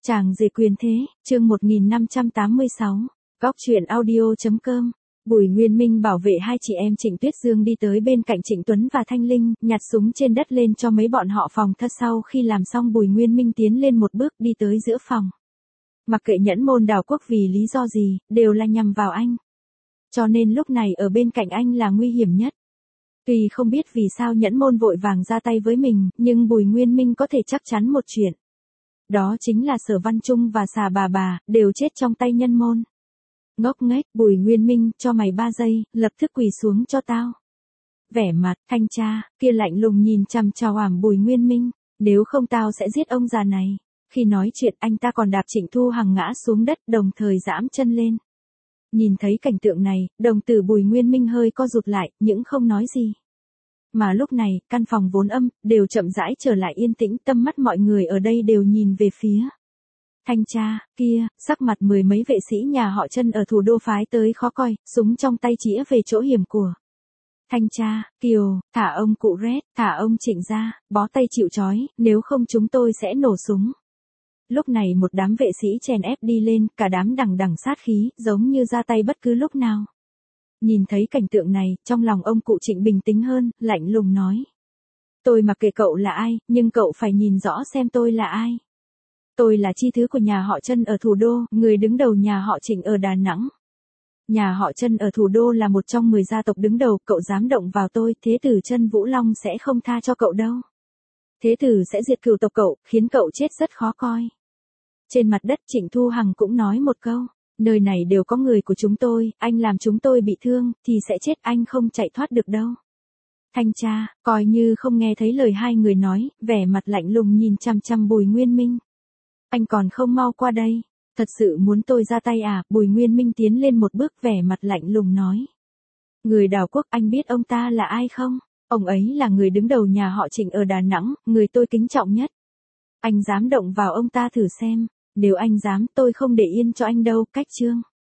Chàng rể quyền thế, chương 1586, Góc truyện audio.com. Bùi Nguyên Minh bảo vệ hai chị em Trịnh Tuyết Dương đi tới bên cạnh Trịnh Tuấn và Thanh Linh, nhặt súng trên đất lên cho mấy bọn họ phòng thân. Sau khi làm xong, Bùi Nguyên Minh tiến lên một bước đi tới giữa phòng. Mặc kệ Nhẫn Môn Đào Quốc vì lý do gì, đều là nhằm vào anh. Cho nên lúc này ở bên cạnh anh là nguy hiểm nhất. Tuy không biết vì sao Nhẫn Môn vội vàng ra tay với mình, nhưng Bùi Nguyên Minh có thể chắc chắn một chuyện. Đó chính là Sở Văn Trung và Xà bà, đều chết trong tay Nhân Môn. Ngốc nghếch, Bùi Nguyên Minh, cho mày 3 giây, lập tức quỳ xuống cho tao. Vẻ mặt, thanh tra, kia lạnh lùng nhìn chằm chằm Bùi Nguyên Minh, nếu không tao sẽ giết ông già này. Khi nói chuyện anh ta còn đạp Trịnh Thu Hằng ngã xuống đất, đồng thời giãm chân lên. Nhìn thấy cảnh tượng này, đồng tử Bùi Nguyên Minh hơi co rụt lại, nhưng không nói gì. Mà lúc này, căn phòng vốn âm, đều chậm rãi trở lại yên tĩnh, tâm mắt mọi người ở đây đều nhìn về phía thanh tra, kia, sắc mặt mười mấy vệ sĩ nhà họ Chân ở thủ đô phái tới khó coi, súng trong tay chĩa về chỗ hiểm của. Thanh tra, Kiều, thả ông cụ Red, thả ông Trịnh ra, bó tay chịu trói, nếu không chúng tôi sẽ nổ súng. Lúc này một đám vệ sĩ chèn ép đi lên, cả đám đằng đằng sát khí, giống như ra tay bất cứ lúc nào. Nhìn thấy cảnh tượng này, trong lòng ông cụ Trịnh bình tĩnh hơn, lạnh lùng nói. Tôi mặc kệ cậu là ai, nhưng cậu phải nhìn rõ xem tôi là ai. Tôi là chi thứ của nhà họ Chân ở thủ đô, người đứng đầu nhà họ Trịnh ở Đà Nẵng. Nhà họ Chân ở thủ đô là một trong 10 gia tộc đứng đầu, cậu dám động vào tôi, thế tử Chân Vũ Long sẽ không tha cho cậu đâu. Thế tử sẽ diệt cửu tộc cậu, khiến cậu chết rất khó coi. Trên mặt đất Trịnh Thu Hằng cũng nói một câu. Nơi này đều có người của chúng tôi, anh làm chúng tôi bị thương, thì sẽ chết, anh không chạy thoát được đâu. Thanh tra, coi như không nghe thấy lời hai người nói, vẻ mặt lạnh lùng nhìn chằm chằm Bùi Nguyên Minh. Anh còn không mau qua đây, thật sự muốn tôi ra tay à? Bùi Nguyên Minh tiến lên một bước, vẻ mặt lạnh lùng nói. Người Đào Quốc, anh biết ông ta là ai không? Ông ấy là người đứng đầu nhà họ Trịnh ở Đà Nẵng, người tôi kính trọng nhất. Anh dám động vào ông ta thử xem. Nếu anh dám, tôi không để yên cho anh đâu. Cách chương